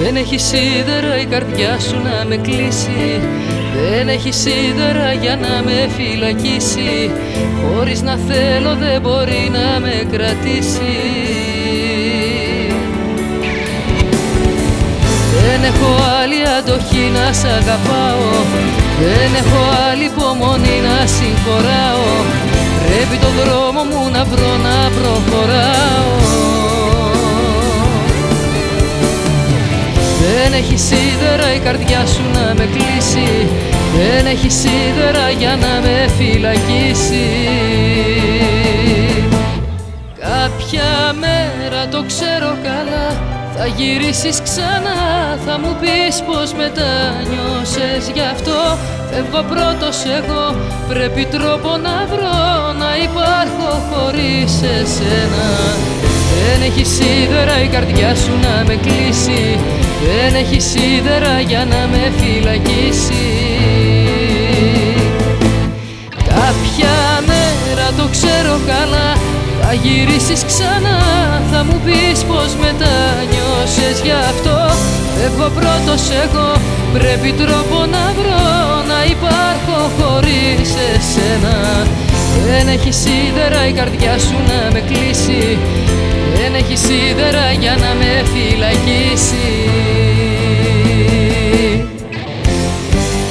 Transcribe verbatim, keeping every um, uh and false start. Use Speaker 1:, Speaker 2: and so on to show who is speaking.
Speaker 1: Δεν έχει σίδερα η καρδιά σου να με κλείσει, δεν έχει σίδερα για να με φυλακίσει, χωρίς να θέλω δεν μπορεί να με κρατήσει. Δεν έχω άλλη αντοχή να σ' αγαπάω, δεν έχω άλλη υπομονή να συγχωράω, πρέπει το δρόμο μου να βρω να προχωράω. Δεν έχει σίδερα η καρδιά σου να με κλείσει, δεν έχει σίδερα για να με φυλακίσει. Κάποια μέρα το ξέρω καλά, θα γυρίσεις ξανά, θα μου πεις πως μετανιώσες γι' αυτό. Φεύγω πρώτος εγώ, πρέπει τρόπο να βρω να υπάρχω χωρίς εσένα. Δεν έχει σίδερα η καρδιά σου να με κλείσει, δεν έχει σίδερα για να με φυλακίσει. Κάποια μέρα το ξέρω καλά, θα γυρίσεις ξανά, θα μου πεις πως μετανιώσες γι' αυτό. Φεύγω πρώτος εγώ, πρέπει τρόπο να βρω να υπάρχω χωρίς εσένα. Δεν έχει σίδερα η καρδιά σου να με κλείσει, δεν έχει σίδερα για να με φυλακίσει.